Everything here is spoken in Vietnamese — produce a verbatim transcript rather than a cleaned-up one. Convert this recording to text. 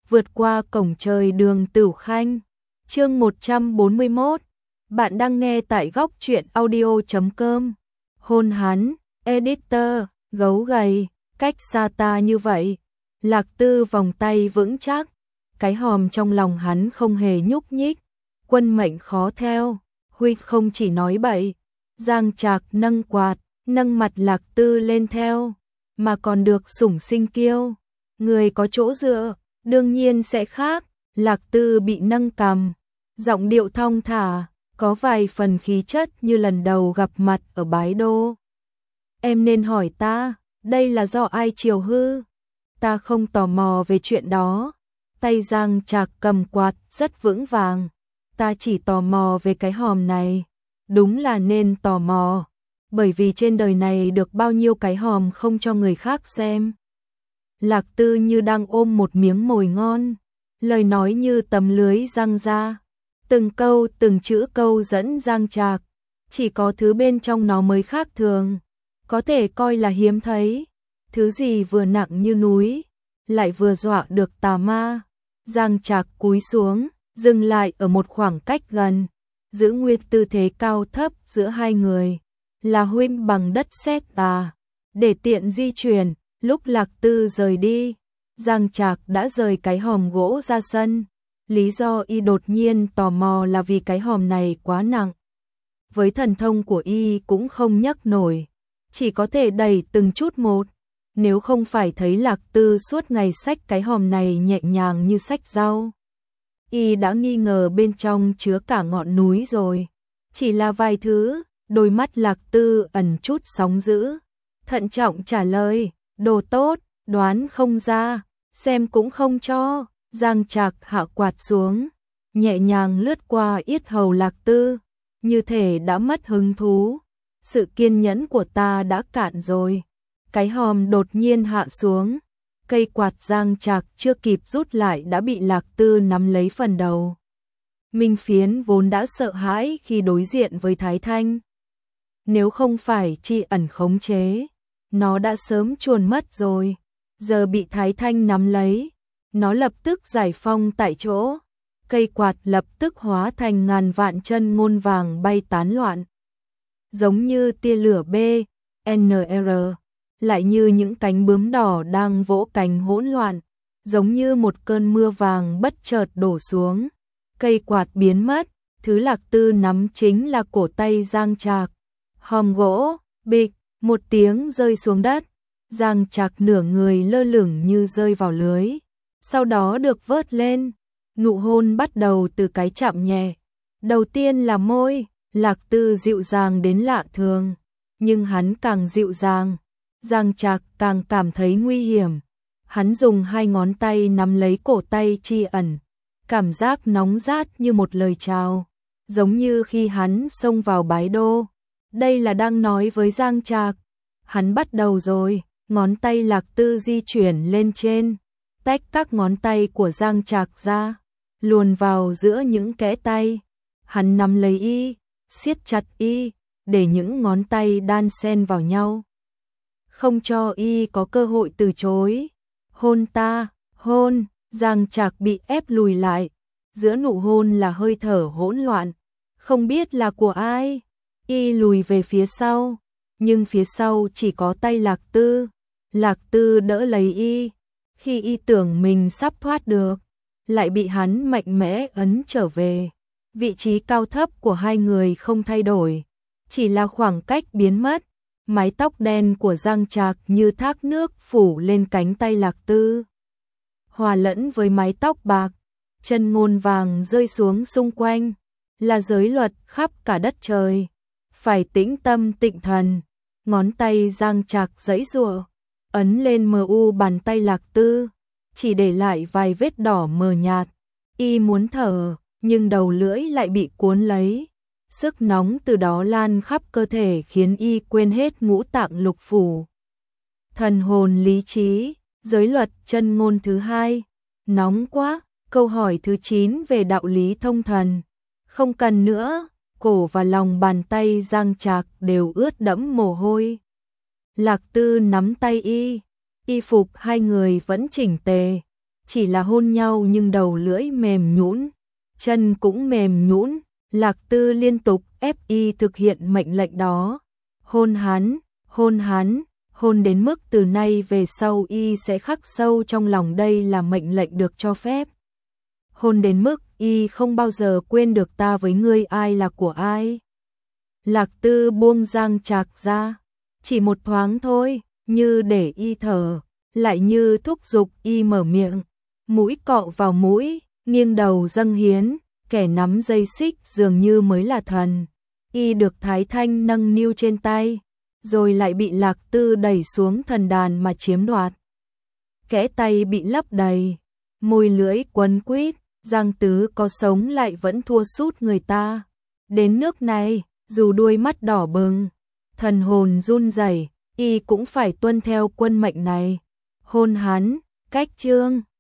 vượt qua cổng trời Đường Tửu Khanh. Chương một trăm bốn mươi mốt. Bạn đang nghe tại góc truyện audio chấm com. Hôn hắn, editor, gấu gầy, cách xa ta như vậy. Lạc Tư vòng tay vững chắc, cái hòm trong lòng hắn không hề nhúc nhích. Quân mệnh khó theo, Huy không chỉ nói bậy. Giang Trạc nâng quạt, nâng mặt Lạc Tư lên theo, mà còn được sủng sinh kiêu. Người có chỗ dựa, đương nhiên sẽ khác. Lạc Tư bị nâng cằm, giọng điệu thong thả, có vài phần khí chất như lần đầu gặp mặt ở Bái Đô. Em nên hỏi ta, đây là do ai chiều hư? Ta không tò mò về chuyện đó. Tay Giang Trạc cầm quạt rất vững vàng. Ta chỉ tò mò về cái hòm này. Đúng là nên tò mò, bởi vì trên đời này được bao nhiêu cái hòm không cho người khác xem. Lạc Tư như đang ôm một miếng mồi ngon, lời nói như tấm lưới giăng ra, từng câu từng chữ câu dẫn Giang Trạc, chỉ có thứ bên trong nó mới khác thường, có thể coi là hiếm thấy, thứ gì vừa nặng như núi, lại vừa dọa được tà ma. Giang Trạc cúi xuống, dừng lại ở một khoảng cách gần, giữ nguyên tư thế cao thấp giữa hai người, là huynh bằng đất sét à, để tiện di chuyển. Lúc Lạc Tư rời đi, Giang Trạc đã rời cái hòm gỗ ra sân. Lý do y đột nhiên tò mò là vì cái hòm này quá nặng. Với thần thông của y cũng không nhấc nổi, chỉ có thể đẩy từng chút một. Nếu không phải thấy Lạc Tư suốt ngày xách cái hòm này nhẹ nhàng như xách rau, y đã nghi ngờ bên trong chứa cả ngọn núi rồi. Chỉ là vài thứ. Đôi mắt Lạc Tư ẩn chút sóng dữ, thận trọng trả lời, đồ tốt, đoán không ra, xem cũng không cho. Giang Trạc hạ quạt xuống, nhẹ nhàng lướt qua yết hầu Lạc Tư, như thể đã mất hứng thú. Sự kiên nhẫn của ta đã cạn rồi. Cái hòm đột nhiên hạ xuống, cây quạt Giang Trạc chưa kịp rút lại đã bị Lạc Tư nắm lấy phần đầu. Minh Phiến vốn đã sợ hãi khi đối diện với Thái Thanh. Nếu không phải tri ẩn khống chế, nó đã sớm chuồn mất rồi. Giờ bị Thái Thanh nắm lấy, nó lập tức giải phong tại chỗ. Cây quạt lập tức hóa thành ngàn vạn chân ngôn vàng bay tán loạn. Giống như tia lửa B, N R, lại như những cánh bướm đỏ đang vỗ cánh hỗn loạn, giống như một cơn mưa vàng bất chợt đổ xuống. Cây quạt biến mất, thứ Lạc Tư nắm chính là cổ tay Giang Trạc. Hòm gỗ, bịch, một tiếng rơi xuống đất. Giang Trạc nửa người lơ lửng như rơi vào lưới, sau đó được vớt lên. Nụ hôn bắt đầu từ cái chạm nhẹ. Đầu tiên là môi, Lạc Tư dịu dàng đến lạ thường, nhưng hắn càng dịu dàng, Giang Trạc càng cảm thấy nguy hiểm. Hắn dùng hai ngón tay nắm lấy cổ tay tri ẩn, cảm giác nóng rát như một lời chào, giống như khi hắn xông vào Bái Đô. Đây là đang nói với Giang Trạc. Hắn bắt đầu rồi. Ngón tay Lạc Tư di chuyển lên trên, tách các ngón tay của Giang Trạc ra, luồn vào giữa những kẽ tay. Hắn nắm lấy y, siết chặt y, để những ngón tay đan xen vào nhau, không cho y có cơ hội từ chối. Hôn ta, hôn. Giang Trạc bị ép lùi lại, giữa nụ hôn là hơi thở hỗn loạn, không biết là của ai. Y lùi về phía sau, nhưng phía sau chỉ có tay Lạc Tư. Lạc Tư đỡ lấy y, khi y tưởng mình sắp thoát được, lại bị hắn mạnh mẽ ấn trở về. Vị trí cao thấp của hai người không thay đổi, chỉ là khoảng cách biến mất. Mái tóc đen của Giang Trạc như thác nước phủ lên cánh tay Lạc Tư, hòa lẫn với mái tóc bạc. Chân ngôn vàng rơi xuống xung quanh, là giới luật khắp cả đất trời. Phải tĩnh tâm tịnh thần. Ngón tay Giang Trạc giãy giụa, ấn lên mờ u bàn tay Lạc Tư, chỉ để lại vài vết đỏ mờ nhạt. Y muốn thở, nhưng đầu lưỡi lại bị cuốn lấy. Sức nóng từ đó lan khắp cơ thể khiến y quên hết ngũ tạng lục phủ. Thần hồn lý trí, giới luật chân ngôn thứ hai. Nóng quá. Câu hỏi thứ chín về đạo lý thông thần. Không cần nữa. Cổ và lòng bàn tay Giang Trạc đều ướt đẫm mồ hôi. Lạc Tư nắm tay y, y phục hai người vẫn chỉnh tề, chỉ là hôn nhau nhưng đầu lưỡi mềm nhũn, chân cũng mềm nhũn, Lạc Tư liên tục ép y thực hiện mệnh lệnh đó. Hôn hắn, hôn hắn, hôn đến mức từ nay về sau y sẽ khắc sâu trong lòng đây là mệnh lệnh được cho phép. Hôn đến mức y không bao giờ quên được ta với ngươi ai là của ai. Lạc Tư buông Giang Trạc ra, chỉ một thoáng thôi, như để y thở, lại như thúc giục y mở miệng, mũi cọ vào mũi, nghiêng đầu dâng hiến, kẻ nắm dây xích dường như mới là thần. Y được Thái Thanh nâng niu trên tay, rồi lại bị Lạc Tư đẩy xuống thần đàn mà chiếm đoạt. Kẽ tay bị lấp đầy, môi lưỡi quấn quýt, Giang Tứ có sống lại vẫn thua sút người ta. Đến nước này, dù đuôi mắt đỏ bừng, thần hồn run rẩy, y cũng phải tuân theo quân mệnh này. Hôn hắn, cách chương